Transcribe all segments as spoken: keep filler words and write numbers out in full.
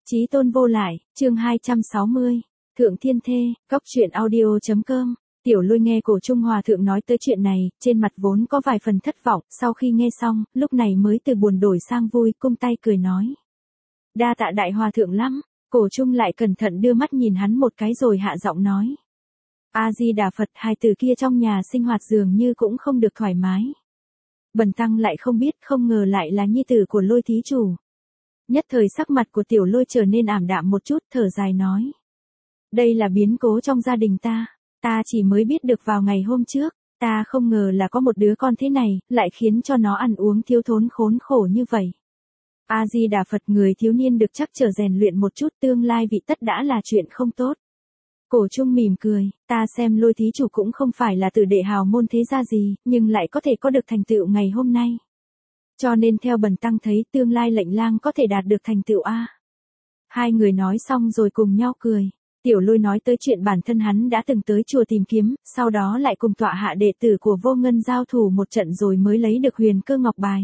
Chí tôn vô lại, chương hai trăm sáu mươi. Thượng Thiên Thê, Cóc truyện audio.com. Tiểu Lôi nghe Cổ Trung Hòa thượng nói tới chuyện này, trên mặt vốn có vài phần thất vọng, sau khi nghe xong, lúc này mới từ buồn đổi sang vui, cung tay cười nói. Đa tạ đại hòa thượng lắm. Cổ Trung lại cẩn thận đưa mắt nhìn hắn một cái rồi hạ giọng nói. A-di-đà Phật, hai từ kia trong nhà sinh hoạt dường như cũng không được thoải mái. Bần tăng lại không biết, không ngờ lại là nhi tử của Lôi thí chủ. Nhất thời sắc mặt của Tiểu Lôi trở nên ảm đạm một chút, thở dài nói. Đây là biến cố trong gia đình ta, ta chỉ mới biết được vào ngày hôm trước, ta không ngờ là có một đứa con thế này, lại khiến cho nó ăn uống thiếu thốn khốn khổ như vậy. A-di-đà Phật, người thiếu niên được chắc trở rèn luyện một chút, tương lai vị tất đã là chuyện không tốt. Cổ Trung mỉm cười, ta xem Lôi thí chủ cũng không phải là từ đệ hào môn thế gia gì, nhưng lại có thể có được thành tựu ngày hôm nay. Cho nên theo bần tăng thấy tương lai lệnh lang có thể đạt được thành tựu A. Hai người nói xong rồi cùng nhau cười. Tiểu Lôi nói tới chuyện bản thân hắn đã từng tới chùa tìm kiếm, sau đó lại cùng tọa hạ đệ tử của Vô Ngân giao thủ một trận rồi mới lấy được huyền cơ ngọc bài.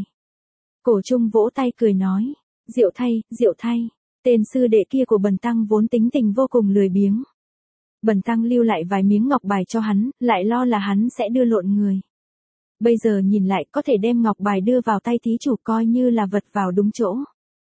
Cổ Trung vỗ tay cười nói, diệu thay, diệu thay, tên sư đệ kia của bần tăng vốn tính tình vô cùng lười biếng. Bần tăng lưu lại vài miếng ngọc bài cho hắn, lại lo là hắn sẽ đưa lộn người. Bây giờ nhìn lại có thể đem ngọc bài đưa vào tay thí chủ coi như là vật vào đúng chỗ.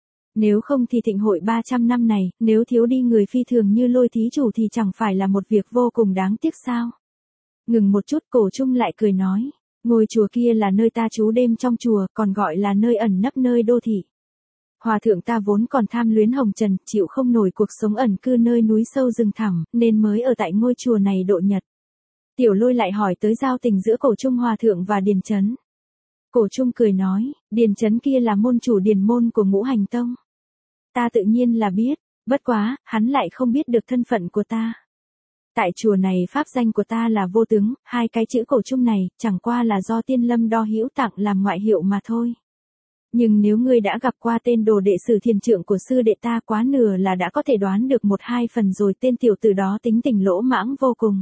Nếu không thì thịnh hội ba trăm năm này, nếu thiếu đi người phi thường như Lôi thí chủ thì chẳng phải là một việc vô cùng đáng tiếc sao. Ngừng một chút, Cổ Trung lại cười nói, ngôi chùa kia là nơi ta trú đêm trong chùa, còn gọi là nơi ẩn nấp nơi đô thị. Hòa thượng ta vốn còn tham luyến hồng trần, chịu không nổi cuộc sống ẩn cư nơi núi sâu rừng thẳm, nên mới ở tại ngôi chùa này độ nhật. Tiểu Lôi lại hỏi tới giao tình giữa Cổ Trung Hòa thượng và Điền Chấn. Cổ Trung cười nói, Điền Chấn kia là môn chủ điền môn của Ngũ Hành Tông. Ta tự nhiên là biết, bất quá, hắn lại không biết được thân phận của ta. Tại chùa này pháp danh của ta là Vô Tướng, hai cái chữ Cổ Trung này, chẳng qua là do Tiên Lâm Đo Hữu tặng làm ngoại hiệu mà thôi. Nhưng nếu ngươi đã gặp qua tên đồ đệ sử thiền trượng của sư đệ ta quá nửa là đã có thể đoán được một hai phần rồi, tên tiểu tử đó tính tình lỗ mãng vô cùng.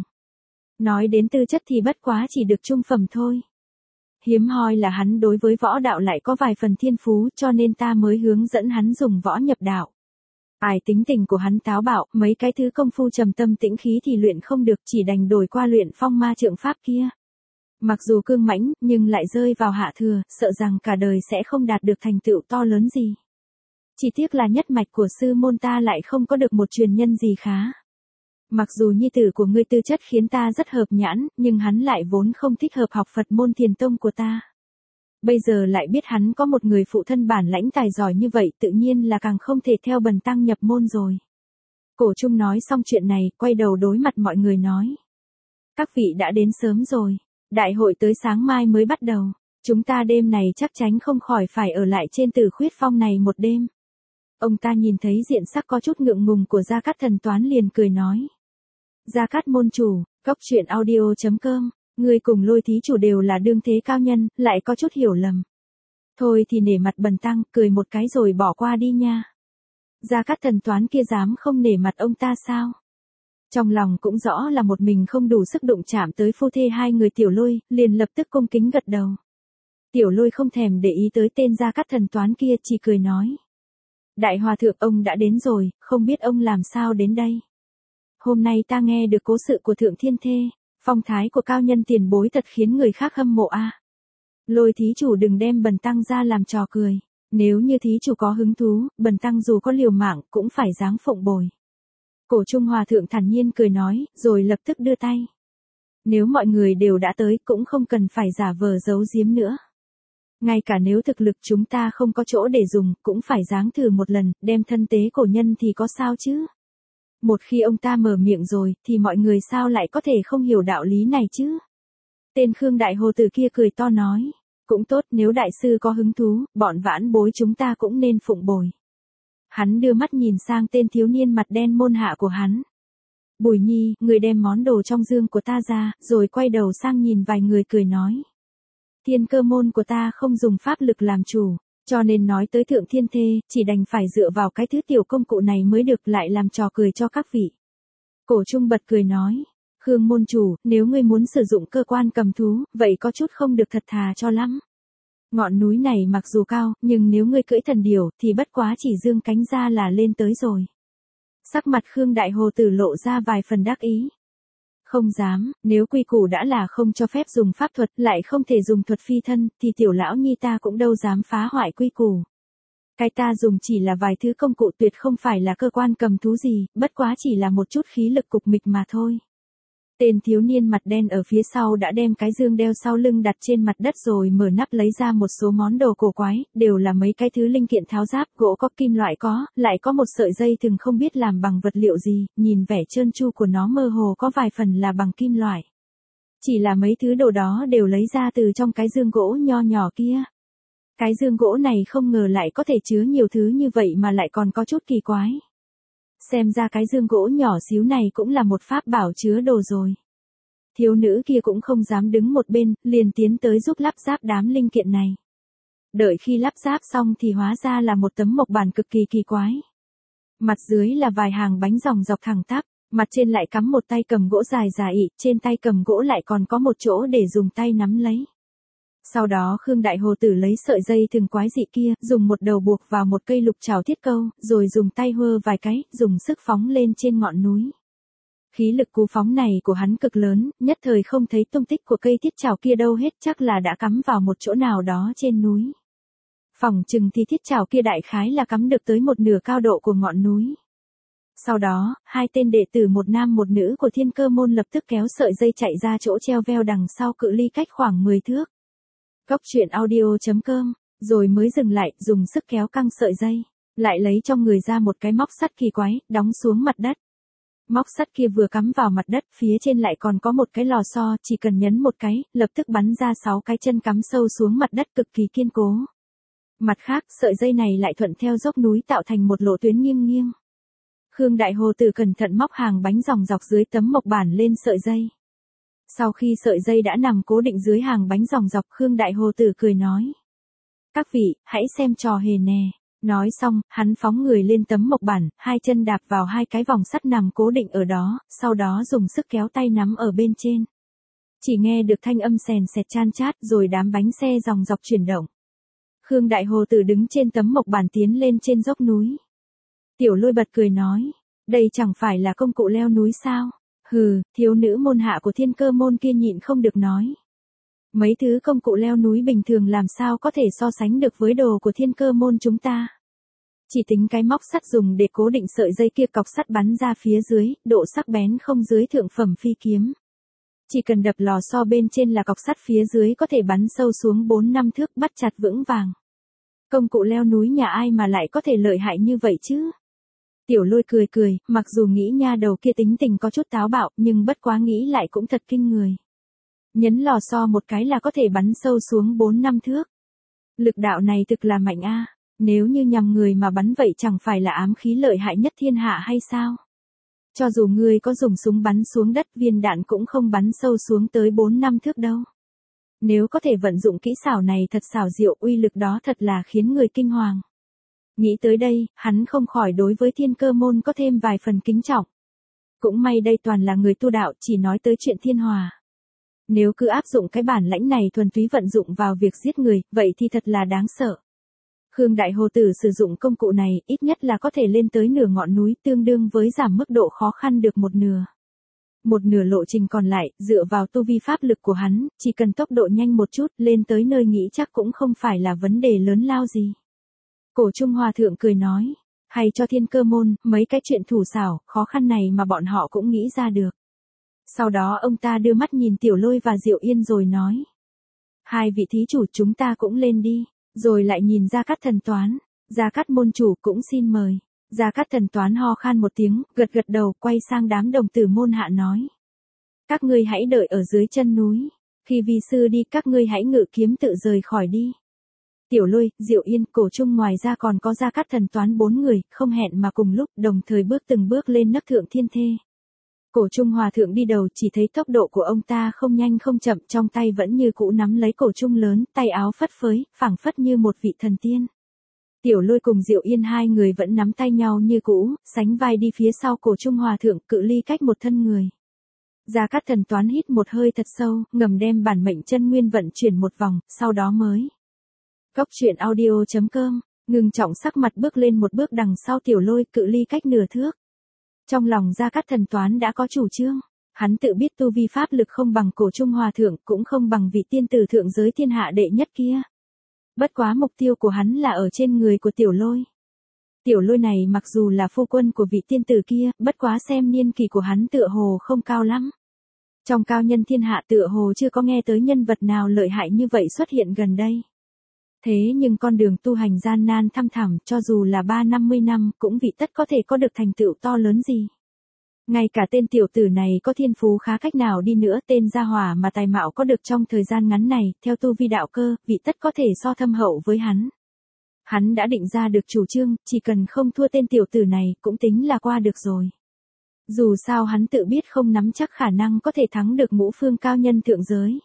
Nói đến tư chất thì bất quá chỉ được trung phẩm thôi. Hiếm hoi là hắn đối với võ đạo lại có vài phần thiên phú, cho nên ta mới hướng dẫn hắn dùng võ nhập đạo. Ai tính tình của hắn táo bạo, mấy cái thứ công phu trầm tâm tĩnh khí thì luyện không được, chỉ đành đổi qua luyện phong ma trượng pháp kia. Mặc dù cương mãnh, nhưng lại rơi vào hạ thừa, sợ rằng cả đời sẽ không đạt được thành tựu to lớn gì. Chỉ tiếc là nhất mạch của sư môn ta lại không có được một truyền nhân gì khá. Mặc dù nhi tử của ngươi tư chất khiến ta rất hợp nhãn, nhưng hắn lại vốn không thích hợp học Phật môn thiền tông của ta. Bây giờ lại biết hắn có một người phụ thân bản lãnh tài giỏi như vậy, tự nhiên là càng không thể theo bần tăng nhập môn rồi. Cổ Trung nói xong chuyện này, quay đầu đối mặt mọi người nói. Các vị đã đến sớm rồi, đại hội tới sáng mai mới bắt đầu, chúng ta đêm này chắc chắn không khỏi phải ở lại trên Tử Khuyết Phong này một đêm. Ông ta nhìn thấy diện sắc có chút ngượng ngùng của Gia Cát Thần Toán liền cười nói. Gia Cát môn chủ, Cóc truyện audio.com, ngươi cùng Lôi thí chủ đều là đương thế cao nhân, lại có chút hiểu lầm. Thôi thì nể mặt bần tăng, cười một cái rồi bỏ qua đi nha. Gia Cát Thần Toán kia dám không nể mặt ông ta sao? Trong lòng cũng rõ là một mình không đủ sức đụng chạm tới phu thê hai người Tiểu Lôi, liền lập tức cung kính gật đầu. Tiểu Lôi không thèm để ý tới tên Gia Cát Thần Toán kia, chỉ cười nói. Đại hòa thượng, ông đã đến rồi, không biết ông làm sao đến đây. Hôm nay ta nghe được cố sự của Thượng Thiên Thê, phong thái của cao nhân tiền bối thật khiến người khác hâm mộ a. Lôi thí chủ đừng đem bần tăng ra làm trò cười, nếu như thí chủ có hứng thú, bần tăng dù có liều mạng cũng phải dáng phụng bồi. Cổ Trung Hòa thượng thản nhiên cười nói, rồi lập tức đưa tay. Nếu mọi người đều đã tới cũng không cần phải giả vờ giấu giếm nữa. Ngay cả nếu thực lực chúng ta không có chỗ để dùng, cũng phải dáng thử một lần, đem thân tế cổ nhân thì có sao chứ. Một khi ông ta mở miệng rồi, thì mọi người sao lại có thể không hiểu đạo lý này chứ. Tên Khương Đại Hồ Tử kia cười to nói, cũng tốt, nếu đại sư có hứng thú, bọn vãn bối chúng ta cũng nên phụng bồi. Hắn đưa mắt nhìn sang tên thiếu niên mặt đen môn hạ của hắn. Bùi Nhi, người đem món đồ trong dương của ta ra, rồi quay đầu sang nhìn vài người cười nói. Thiên cơ môn của ta không dùng pháp lực làm chủ, cho nên nói tới Thượng Thiên Thê, chỉ đành phải dựa vào cái thứ tiểu công cụ này mới được, lại làm trò cười cho các vị. Cổ Trung bật cười nói, Khương môn chủ, nếu ngươi muốn sử dụng cơ quan cầm thú, vậy có chút không được thật thà cho lắm. Ngọn núi này mặc dù cao, nhưng nếu ngươi cưỡi thần điểu thì bất quá chỉ dương cánh ra là lên tới rồi. Sắc mặt Khương Đại Hồ Tử lộ ra vài phần đắc ý. Không dám, nếu quy củ đã là không cho phép dùng pháp thuật, lại không thể dùng thuật phi thân, thì tiểu lão nhi ta cũng đâu dám phá hoại quy củ. Cái ta dùng chỉ là vài thứ công cụ, tuyệt không phải là cơ quan cầm thú gì, bất quá chỉ là một chút khí lực cục mịch mà thôi. Tên thiếu niên mặt đen ở phía sau đã đem cái dương đeo sau lưng đặt trên mặt đất rồi mở nắp lấy ra một số món đồ cổ quái, đều là mấy cái thứ linh kiện tháo giáp, gỗ có, kim loại có, lại có một sợi dây thừng không biết làm bằng vật liệu gì, nhìn vẻ trơn tru của nó mơ hồ có vài phần là bằng kim loại. Chỉ là mấy thứ đồ đó đều lấy ra từ trong cái dương gỗ nho nhỏ kia. Cái dương gỗ này không ngờ lại có thể chứa nhiều thứ như vậy mà lại còn có chút kỳ quái. Xem ra cái dương gỗ nhỏ xíu này cũng là một pháp bảo chứa đồ rồi. Thiếu nữ kia cũng không dám đứng một bên, liền tiến tới giúp lắp ráp đám linh kiện này. Đợi khi lắp ráp xong thì hóa ra là một tấm mộc bản cực kỳ kỳ quái. Mặt dưới là vài hàng bánh ròng dọc thẳng tắp, mặt trên lại cắm một tay cầm gỗ dài dài ị, trên tay cầm gỗ lại còn có một chỗ để dùng tay nắm lấy. Sau đó Khương Đại Hồ Tử lấy sợi dây thừng quái dị kia, dùng một đầu buộc vào một cây lục trảo thiết câu, rồi dùng tay hơ vài cái, dùng sức phóng lên trên ngọn núi. Khí lực cú phóng này của hắn cực lớn, nhất thời không thấy tung tích của cây thiết trảo kia đâu hết, chắc là đã cắm vào một chỗ nào đó trên núi. Phỏng chừng thì thiết trảo kia đại khái là cắm được tới một nửa cao độ của ngọn núi. Sau đó, hai tên đệ tử một nam một nữ của Thiên Cơ môn lập tức kéo sợi dây chạy ra chỗ treo veo đằng sau, cự ly cách khoảng mười thước. Góc truyện audio chấm com, rồi mới dừng lại, dùng sức kéo căng sợi dây, lại lấy trong người ra một cái móc sắt kỳ quái, đóng xuống mặt đất. Móc sắt kia vừa cắm vào mặt đất, phía trên lại còn có một cái lò xo, chỉ cần nhấn một cái, lập tức bắn ra sáu cái chân cắm sâu xuống mặt đất cực kỳ kiên cố. Mặt khác, sợi dây này lại thuận theo dốc núi tạo thành một lộ tuyến nghiêng nghiêng. Khương Đại Hồ Tử cẩn thận móc hàng bánh ròng dọc dưới tấm mộc bản lên sợi dây. Sau khi sợi dây đã nằm cố định dưới hàng bánh ròng dọc, Khương Đại Hồ Tử cười nói: "Các vị, hãy xem trò hề nè." Nói xong, hắn phóng người lên tấm mộc bản, hai chân đạp vào hai cái vòng sắt nằm cố định ở đó, sau đó dùng sức kéo tay nắm ở bên trên. Chỉ nghe được thanh âm sèn sẹt chan chát, rồi đám bánh xe ròng dọc chuyển động. Khương Đại Hồ Tử đứng trên tấm mộc bản tiến lên trên dốc núi. Tiểu Lôi bật cười nói: "Đây chẳng phải là công cụ leo núi sao?" Hừ, thiếu nữ môn hạ của Thiên Cơ môn kia nhịn không được nói: "Mấy thứ công cụ leo núi bình thường làm sao có thể so sánh được với đồ của Thiên Cơ môn chúng ta. Chỉ tính cái móc sắt dùng để cố định sợi dây kia, cọc sắt bắn ra phía dưới, độ sắc bén không dưới thượng phẩm phi kiếm. Chỉ cần đập lò xo bên trên là cọc sắt phía dưới có thể bắn sâu xuống bốn năm thước, bắt chặt vững vàng. Công cụ leo núi nhà ai mà lại có thể lợi hại như vậy chứ?" Tiểu Lôi cười cười, mặc dù nghĩ nha đầu kia tính tình có chút táo bạo, nhưng bất quá nghĩ lại cũng thật kinh người. Nhấn lò xo một cái là có thể bắn sâu xuống bốn năm thước. Lực đạo này thực là mạnh a, nếu như nhằm người mà bắn vậy chẳng phải là ám khí lợi hại nhất thiên hạ hay sao? Cho dù ngươi có dùng súng bắn xuống đất, viên đạn cũng không bắn sâu xuống tới bốn năm thước đâu. Nếu có thể vận dụng kỹ xảo này thật xảo diệu, uy lực đó thật là khiến người kinh hoàng. Nghĩ tới đây, hắn không khỏi đối với Thiên Cơ môn có thêm vài phần kính trọng. Cũng may đây toàn là người tu đạo, chỉ nói tới chuyện thiên hòa. Nếu cứ áp dụng cái bản lãnh này thuần túy vận dụng vào việc giết người, vậy thì thật là đáng sợ. Khương Đại Hồ Tử sử dụng công cụ này, ít nhất là có thể lên tới nửa ngọn núi, tương đương với giảm mức độ khó khăn được một nửa. Một nửa lộ trình còn lại, dựa vào tu vi pháp lực của hắn, chỉ cần tốc độ nhanh một chút, lên tới nơi nghĩ chắc cũng không phải là vấn đề lớn lao gì. Cổ Trung Hòa Thượng cười nói: "Hay cho Thiên Cơ môn, mấy cái chuyện thủ xảo, khó khăn này mà bọn họ cũng nghĩ ra được." Sau đó ông ta đưa mắt nhìn Tiểu Lôi và Diệu Yên rồi nói: "Hai vị thí chủ, chúng ta cũng lên đi." Rồi lại nhìn Gia Cát Thần Toán: "Gia Cát môn chủ cũng xin mời." Gia Cát Thần Toán ho khan một tiếng, gật gật đầu, quay sang đám đồng tử môn hạ nói: "Các ngươi hãy đợi ở dưới chân núi. Khi vi sư đi, các ngươi hãy ngự kiếm tự rời khỏi đi." Tiểu Lôi, Diệu Yên, Cổ Trung ngoài ra còn có Gia Cát Thần Toán bốn người, không hẹn mà cùng lúc, đồng thời bước từng bước lên nấc thượng thiên thê. Cổ Trung Hòa Thượng đi đầu, chỉ thấy tốc độ của ông ta không nhanh không chậm, trong tay vẫn như cũ nắm lấy cổ trung lớn, tay áo phất phới, phảng phất như một vị thần tiên. Tiểu Lôi cùng Diệu Yên hai người vẫn nắm tay nhau như cũ, sánh vai đi phía sau Cổ Trung Hòa Thượng, cự ly cách một thân người. Gia Cát Thần Toán hít một hơi thật sâu, ngầm đem bản mệnh chân nguyên vận chuyển một vòng, sau đó mới Cóc truyện audio chấm com, ngưng trọng sắc mặt bước lên một bước đằng sau Tiểu Lôi, cự ly cách nửa thước. Trong lòng Gia Cát Thần Toán đã có chủ trương, hắn tự biết tu vi pháp lực không bằng Cổ Trung Hòa thượng, cũng không bằng vị tiên tử thượng giới thiên hạ đệ nhất kia. Bất quá mục tiêu của hắn là ở trên người của Tiểu Lôi. Tiểu Lôi này mặc dù là phu quân của vị tiên tử kia, bất quá xem niên kỳ của hắn tựa hồ không cao lắm. Trong cao nhân thiên hạ tựa hồ chưa có nghe tới nhân vật nào lợi hại như vậy xuất hiện gần đây. Thế nhưng con đường tu hành gian nan thăm thẳm, cho dù là ba năm mươi năm, cũng vị tất có thể có được thành tựu to lớn gì. Ngay cả tên tiểu tử này có thiên phú khá cách nào đi nữa, tên gia hỏa mà tài mạo có được trong thời gian ngắn này, theo tu vi đạo cơ, vị tất có thể so thâm hậu với hắn. Hắn đã định ra được chủ trương, chỉ cần không thua tên tiểu tử này, cũng tính là qua được rồi. Dù sao hắn tự biết không nắm chắc khả năng có thể thắng được ngũ phương cao nhân thượng giới.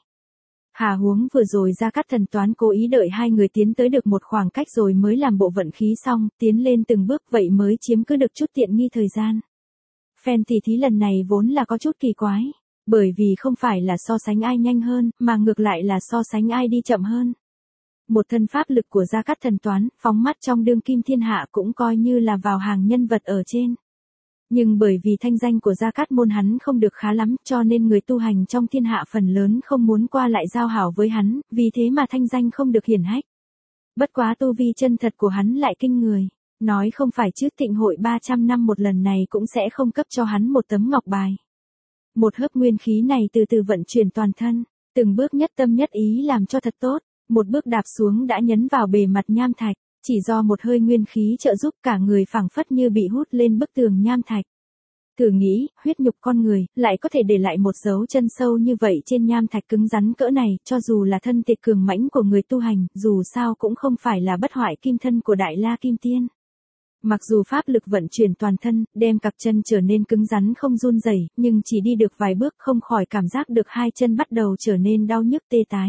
Hà huống vừa rồi Gia Cát Thần Toán cố ý đợi hai người tiến tới được một khoảng cách rồi mới làm bộ vận khí xong, tiến lên từng bước, vậy mới chiếm cứ được chút tiện nghi thời gian. Phen tỉ thí lần này vốn là có chút kỳ quái, bởi vì không phải là so sánh ai nhanh hơn, mà ngược lại là so sánh ai đi chậm hơn. Một thân pháp lực của Gia Cát Thần Toán, phóng mắt trong đương kim thiên hạ cũng coi như là vào hàng nhân vật ở trên. Nhưng bởi vì thanh danh của Gia Cát môn hắn không được khá lắm, cho nên người tu hành trong thiên hạ phần lớn không muốn qua lại giao hảo với hắn, vì thế mà thanh danh không được hiển hách. Bất quá tu vi chân thật của hắn lại kinh người, nói không phải chứ Thịnh hội ba trăm năm một lần này cũng sẽ không cấp cho hắn một tấm ngọc bài. Một hớp nguyên khí này từ từ vận chuyển toàn thân, từng bước nhất tâm nhất ý làm cho thật tốt, một bước đạp xuống đã nhấn vào bề mặt nham thạch. Chỉ do một hơi nguyên khí trợ giúp cả người phảng phất như bị hút lên bức tường nham thạch. Thử nghĩ, huyết nhục con người, lại có thể để lại một dấu chân sâu như vậy trên nham thạch cứng rắn cỡ này, cho dù là thân thể cường mãnh của người tu hành, dù sao cũng không phải là bất hoại kim thân của Đại La Kim Tiên. Mặc dù pháp lực vận chuyển toàn thân, đem cặp chân trở nên cứng rắn không run rẩy, nhưng chỉ đi được vài bước không khỏi cảm giác được hai chân bắt đầu trở nên đau nhức tê tái.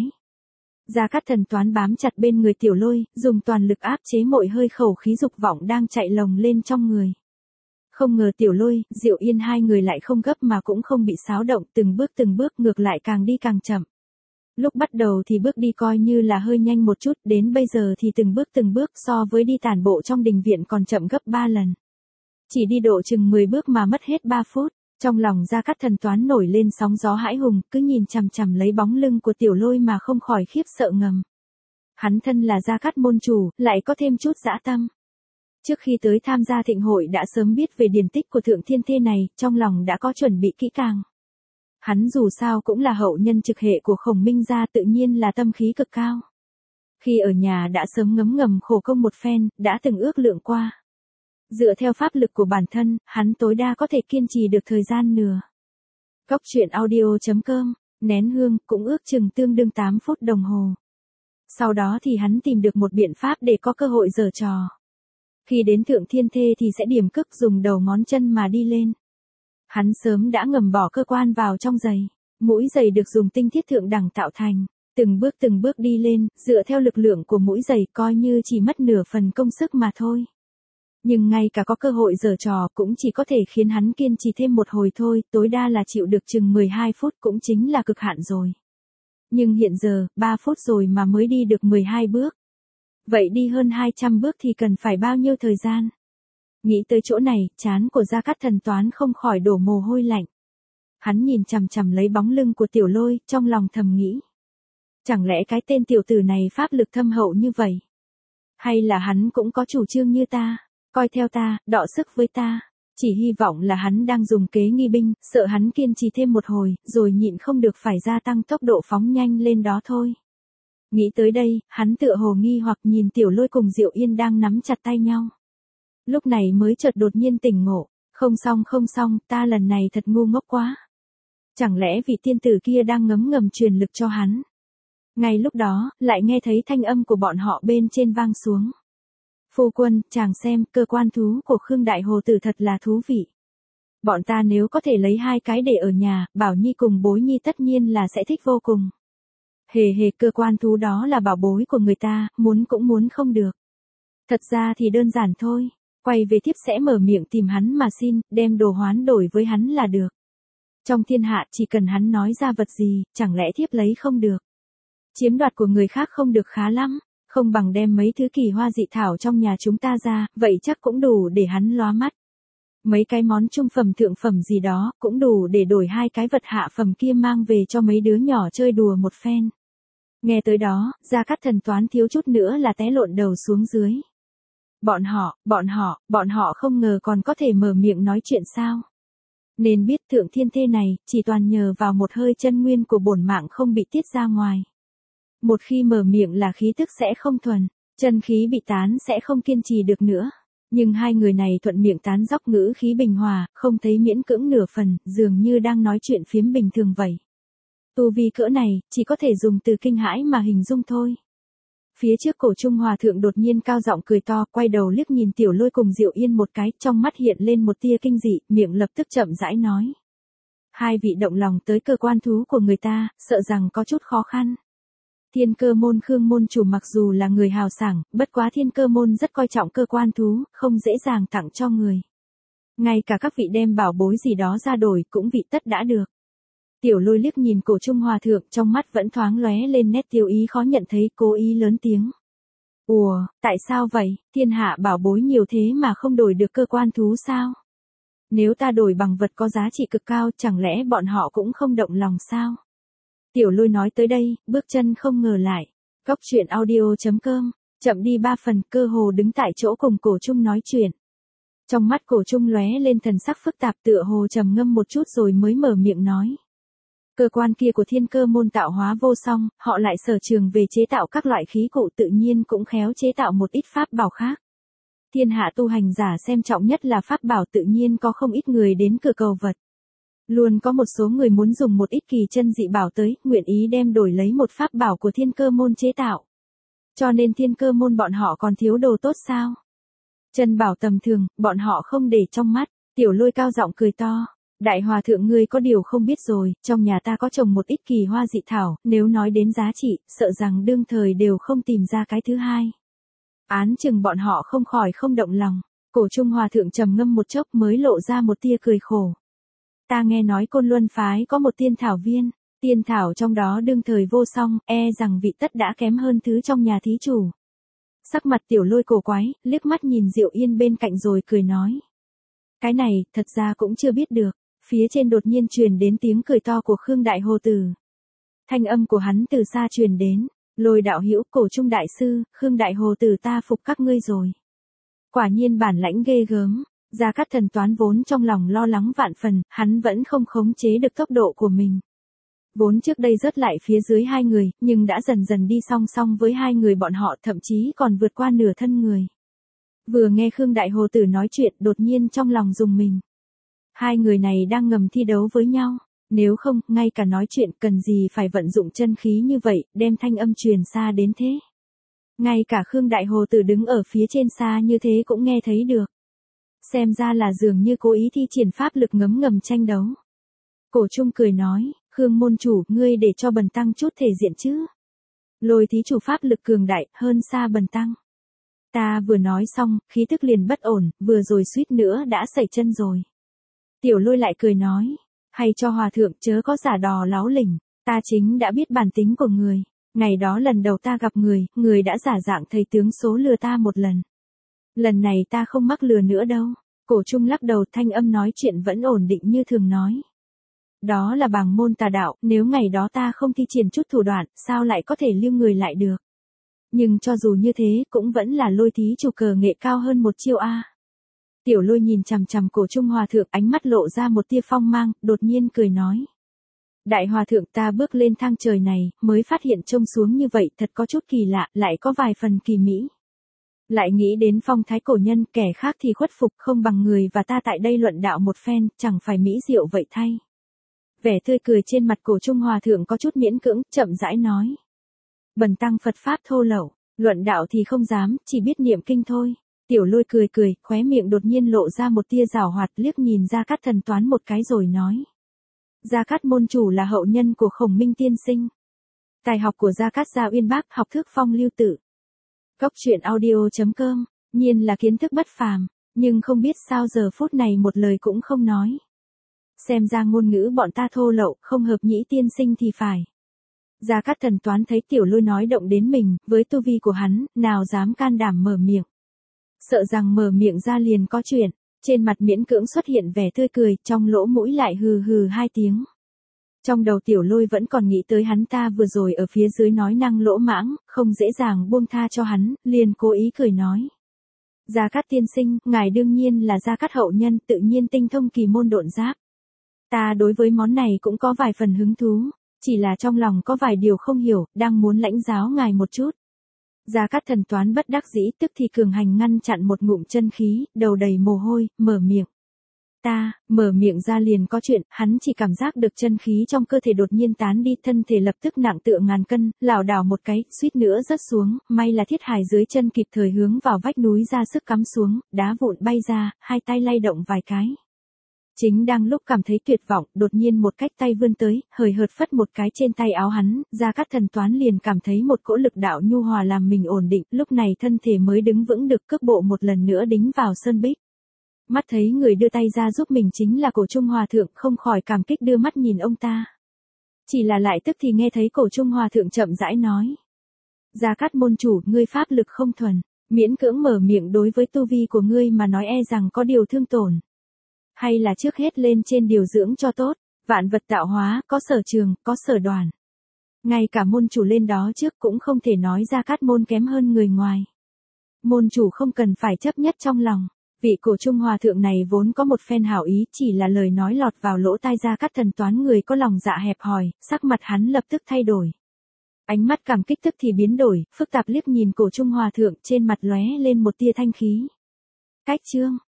Gia Cát Thần Toán bám chặt bên người Tiểu Lôi, dùng toàn lực áp chế mọi hơi khẩu khí dục vọng đang chạy lồng lên trong người. Không ngờ Tiểu Lôi, Diệu Yên hai người lại không gấp mà cũng không bị xáo động, từng bước từng bước ngược lại càng đi càng chậm. Lúc bắt đầu thì bước đi coi như là hơi nhanh một chút, đến bây giờ thì từng bước từng bước so với đi tản bộ trong đình viện còn chậm gấp ba lần. Chỉ đi độ chừng mười bước mà mất hết ba phút. Trong lòng Gia Cát Thần Toán nổi lên sóng gió hãi hùng, cứ nhìn chằm chằm lấy bóng lưng của Tiểu Lôi mà không khỏi khiếp sợ ngầm. Hắn thân là Gia Cát môn chủ, lại có thêm chút dã tâm. Trước khi tới tham gia thịnh hội đã sớm biết về điển tích của Thượng Thiên Thê này, trong lòng đã có chuẩn bị kỹ càng. Hắn dù sao cũng là hậu nhân trực hệ của Khổng Minh gia, tự nhiên là tâm khí cực cao. Khi ở nhà đã sớm ngấm ngầm khổ công một phen, đã từng ước lượng qua. Dựa theo pháp lực của bản thân, hắn tối đa có thể kiên trì được thời gian nửa. Cóc truyện audio chấm com, nén hương, cũng ước chừng tương đương tám phút đồng hồ. Sau đó thì hắn tìm được một biện pháp để có cơ hội giở trò. Khi đến Thượng Thiên Thê thì sẽ điểm cước dùng đầu ngón chân mà đi lên. Hắn sớm đã ngầm bỏ cơ quan vào trong giày. Mũi giày được dùng tinh thiết thượng đẳng tạo thành. Từng bước từng bước đi lên, dựa theo lực lượng của mũi giày coi như chỉ mất nửa phần công sức mà thôi. Nhưng ngay cả có cơ hội giở trò cũng chỉ có thể khiến hắn kiên trì thêm một hồi thôi, tối đa là chịu được chừng mười hai phút cũng chính là cực hạn rồi. Nhưng hiện giờ, ba phút rồi mà mới đi được mười hai bước. Vậy đi hơn hai trăm bước thì cần phải bao nhiêu thời gian? Nghĩ tới chỗ này, trán của Gia Cát Thần Toán không khỏi đổ mồ hôi lạnh. Hắn nhìn chằm chằm lấy bóng lưng của Tiểu Lôi, trong lòng thầm nghĩ. Chẳng lẽ cái tên tiểu tử này pháp lực thâm hậu như vậy? Hay là hắn cũng có chủ trương như ta? Coi theo ta, đọ sức với ta. Chỉ hy vọng là hắn đang dùng kế nghi binh, sợ hắn kiên trì thêm một hồi, rồi nhịn không được phải gia tăng tốc độ phóng nhanh lên đó thôi. Nghĩ tới đây, hắn tựa hồ nghi hoặc nhìn Tiểu Lôi cùng Diệu Yên đang nắm chặt tay nhau. Lúc này mới chợt đột nhiên tỉnh ngộ, không xong không xong, ta lần này thật ngu ngốc quá. Chẳng lẽ vị tiên tử kia đang ngấm ngầm truyền lực cho hắn? Ngay lúc đó, lại nghe thấy thanh âm của bọn họ bên trên vang xuống. Phu quân, chàng xem, cơ quan thú của Khương Đại Hồ Tử thật là thú vị. Bọn ta nếu có thể lấy hai cái để ở nhà, Bảo Nhi cùng Bối Nhi tất nhiên là sẽ thích vô cùng. Hề hề, cơ quan thú đó là bảo bối của người ta, muốn cũng muốn không được. Thật ra thì đơn giản thôi, quay về thiếp sẽ mở miệng tìm hắn mà xin, đem đồ hoán đổi với hắn là được. Trong thiên hạ chỉ cần hắn nói ra vật gì, chẳng lẽ thiếp lấy không được. Chiếm đoạt của người khác không được khá lắm. Không bằng đem mấy thứ kỳ hoa dị thảo trong nhà chúng ta ra, vậy chắc cũng đủ để hắn lóa mắt. Mấy cái món trung phẩm thượng phẩm gì đó, cũng đủ để đổi hai cái vật hạ phẩm kia mang về cho mấy đứa nhỏ chơi đùa một phen. Nghe tới đó, Gia Cát Thần toán thiếu chút nữa là té lộn đầu xuống dưới. Bọn họ, bọn họ, bọn họ không ngờ còn có thể mở miệng nói chuyện sao. Nên biết thượng thiên thê này, chỉ toàn nhờ vào một hơi chân nguyên của bổn mạng không bị tiết ra ngoài. Một khi mở miệng là khí tức sẽ không thuần, chân khí bị tán sẽ không kiên trì được nữa. Nhưng hai người này thuận miệng tán dóc ngữ khí bình hòa, không thấy miễn cưỡng nửa phần, dường như đang nói chuyện phiếm bình thường vậy. Tu vi cỡ này, chỉ có thể dùng từ kinh hãi mà hình dung thôi. Phía trước Cổ Trung Hòa thượng đột nhiên cao giọng cười to, quay đầu liếc nhìn Tiểu Lôi cùng Diệu Yên một cái, trong mắt hiện lên một tia kinh dị, miệng lập tức chậm rãi nói. Hai vị động lòng tới cơ quan thú của người ta, sợ rằng có chút khó khăn. Thiên Cơ môn Khương môn chủ mặc dù là người hào sảng, bất quá Thiên Cơ môn rất coi trọng cơ quan thú, không dễ dàng tặng cho người. Ngay cả các vị đem bảo bối gì đó ra đổi cũng vị tất đã được. Tiểu Lôi liếc nhìn Cổ Trung Hòa thượng, trong mắt vẫn thoáng lóe lên nét tiêu ý khó nhận thấy, cố ý lớn tiếng. Ủa, tại sao vậy, thiên hạ bảo bối nhiều thế mà không đổi được cơ quan thú sao? Nếu ta đổi bằng vật có giá trị cực cao, chẳng lẽ bọn họ cũng không động lòng sao? Tiểu Lôi nói tới đây, bước chân không ngờ lại. Góc truyện audio chấm com, chậm đi ba phần, cơ hồ đứng tại chỗ cùng Cổ Trung nói chuyện. Trong mắt Cổ Trung lóe lên thần sắc phức tạp, tựa hồ trầm ngâm một chút rồi mới mở miệng nói. Cơ quan kia của Thiên Cơ môn tạo hóa vô song, họ lại sở trường về chế tạo các loại khí cụ, tự nhiên cũng khéo chế tạo một ít pháp bảo khác. Thiên hạ tu hành giả xem trọng nhất là pháp bảo, tự nhiên có không ít người đến cửa cầu vật. Luôn có một số người muốn dùng một ít kỳ chân dị bảo tới, nguyện ý đem đổi lấy một pháp bảo của Thiên Cơ môn chế tạo. Cho nên Thiên Cơ môn bọn họ còn thiếu đồ tốt sao? Chân bảo tầm thường, bọn họ không để trong mắt. Tiểu Lôi cao giọng cười to. Đại hòa thượng ngươi có điều không biết rồi, trong nhà ta có trồng một ít kỳ hoa dị thảo, nếu nói đến giá trị, sợ rằng đương thời đều không tìm ra cái thứ hai. Án chừng bọn họ không khỏi không động lòng. Cổ Trung Hòa thượng trầm ngâm một chốc mới lộ ra một tia cười khổ. Ta nghe nói Côn Luân phái có một tiên thảo viên, tiên thảo trong đó đương thời vô song, e rằng vị tất đã kém hơn thứ trong nhà thí chủ. Sắc mặt Tiểu Lôi cổ quái, liếc mắt nhìn Diệu Yên bên cạnh rồi cười nói. Cái này, thật ra cũng chưa biết được. Phía trên đột nhiên truyền đến tiếng cười to của Khương Đại Hồ Tử. Thanh âm của hắn từ xa truyền đến. Lôi đạo hữu, Cổ Trung đại sư, Khương Đại Hồ Tử ta phục các ngươi rồi. Quả nhiên bản lãnh ghê gớm. Gia Cát Thần toán vốn trong lòng lo lắng vạn phần, hắn vẫn không khống chế được tốc độ của mình. Vốn trước đây rớt lại phía dưới hai người, nhưng đã dần dần đi song song với hai người bọn họ, thậm chí còn vượt qua nửa thân người. Vừa nghe Khương Đại Hồ Tử nói chuyện, đột nhiên trong lòng rùng mình. Hai người này đang ngầm thi đấu với nhau, nếu không, ngay cả nói chuyện cần gì phải vận dụng chân khí như vậy, đem thanh âm truyền xa đến thế. Ngay cả Khương Đại Hồ Tử đứng ở phía trên xa như thế cũng nghe thấy được. Xem ra là dường như cố ý thi triển pháp lực ngấm ngầm tranh đấu. Cổ Trung cười nói, Khương môn chủ, ngươi để cho bần tăng chút thể diện chứ. Lôi thí chủ pháp lực cường đại, hơn xa bần tăng. Ta vừa nói xong, khí tức liền bất ổn, vừa rồi suýt nữa đã sẩy chân rồi. Tiểu Lôi lại cười nói, hay cho hòa thượng chớ có giả đò láo lỉnh, ta chính đã biết bản tính của người. Ngày đó lần đầu ta gặp người, người đã giả dạng thầy tướng số lừa ta một lần. Lần này ta không mắc lừa nữa đâu. Cổ Trung lắc đầu, thanh âm nói chuyện vẫn ổn định như thường nói. Đó là bàng môn tà đạo, nếu ngày đó ta không thi triển chút thủ đoạn, sao lại có thể lưu người lại được. Nhưng cho dù như thế, cũng vẫn là Lôi thí chủ cờ nghệ cao hơn một chiêu a. Tiểu Lôi nhìn chằm chằm Cổ Trung Hòa thượng, ánh mắt lộ ra một tia phong mang, đột nhiên cười nói. Đại hòa thượng, ta bước lên thang trời này, mới phát hiện trông xuống như vậy thật có chút kỳ lạ, lại có vài phần kỳ mỹ. Lại nghĩ đến phong thái cổ nhân, kẻ khác thì khuất phục không bằng người và ta tại đây luận đạo một phen, chẳng phải mỹ diệu vậy thay. Vẻ tươi cười trên mặt Cổ Trung Hòa thượng có chút miễn cưỡng, chậm rãi nói. Bần tăng Phật Pháp thô lậu, luận đạo thì không dám, chỉ biết niệm kinh thôi. Tiểu Lôi cười cười, khóe miệng đột nhiên lộ ra một tia giảo hoạt, liếc nhìn Gia Cát Thần toán một cái rồi nói. Gia Cát môn chủ là hậu nhân của Khổng Minh tiên sinh. Tài học của Gia Cát Gia uyên bác, học thức phong lưu tự. Góc truyện audio chấm com, nhiên là kiến thức bất phàm, nhưng không biết sao giờ phút này một lời cũng không nói. Xem ra ngôn ngữ bọn ta thô lậu, không hợp nhĩ tiên sinh thì phải. Gia Cát Thần Toán thấy Tiểu Lôi nói động đến mình, với tu vi của hắn, nào dám can đảm mở miệng. Sợ rằng mở miệng ra liền có chuyện, trên mặt miễn cưỡng xuất hiện vẻ tươi cười, trong lỗ mũi lại hừ hừ hai tiếng. Trong đầu Tiểu Lôi vẫn còn nghĩ tới hắn ta vừa rồi ở phía dưới nói năng lỗ mãng, không dễ dàng buông tha cho hắn, liền cố ý cười nói. Gia Cát tiên sinh, ngài đương nhiên là Gia Cát hậu nhân, tự nhiên tinh thông kỳ môn độn giáp. Ta đối với món này cũng có vài phần hứng thú, chỉ là trong lòng có vài điều không hiểu, đang muốn lãnh giáo ngài một chút. Gia Cát Thần Toán bất đắc dĩ, tức thì cường hành ngăn chặn một ngụm chân khí, đầu đầy mồ hôi, mở miệng. Ta, mở miệng ra liền có chuyện, hắn chỉ cảm giác được chân khí trong cơ thể đột nhiên tán đi, thân thể lập tức nặng tựa ngàn cân, lảo đảo một cái, suýt nữa rớt xuống, may là thiết hài dưới chân kịp thời hướng vào vách núi ra sức cắm xuống, đá vụn bay ra, hai tay lay động vài cái. Chính đang lúc cảm thấy tuyệt vọng, đột nhiên một cách tay vươn tới, hời hợt phất một cái trên tay áo hắn, Gia Cát Thần Toán liền cảm thấy một cỗ lực đạo nhu hòa làm mình ổn định, lúc này thân thể mới đứng vững được, cước bộ một lần nữa đính vào sơn bích. Mắt thấy người đưa tay ra giúp mình chính là Cổ Trung Hòa Thượng, không khỏi cảm kích đưa mắt nhìn ông ta. Chỉ là lại tức thì nghe thấy Cổ Trung Hòa Thượng chậm rãi nói. Gia Cát môn chủ, ngươi pháp lực không thuần, miễn cưỡng mở miệng đối với tu vi của ngươi mà nói e rằng có điều thương tổn. Hay là trước hết lên trên điều dưỡng cho tốt, vạn vật tạo hóa, có sở trường, có sở đoàn. Ngay cả môn chủ lên đó trước cũng không thể nói Gia Cát môn kém hơn người ngoài. Môn chủ không cần phải chấp nhất trong lòng. Vị Cổ Trung Hòa Thượng này vốn có một phen hảo ý, chỉ là lời nói lọt vào lỗ tai Gia Cát Thần Toán người có lòng dạ hẹp hòi, sắc mặt hắn lập tức thay đổi. Ánh mắt cảm kích tức thì biến đổi, phức tạp liếc nhìn Cổ Trung Hòa Thượng, trên mặt lóe lên một tia thanh khí. Cách chương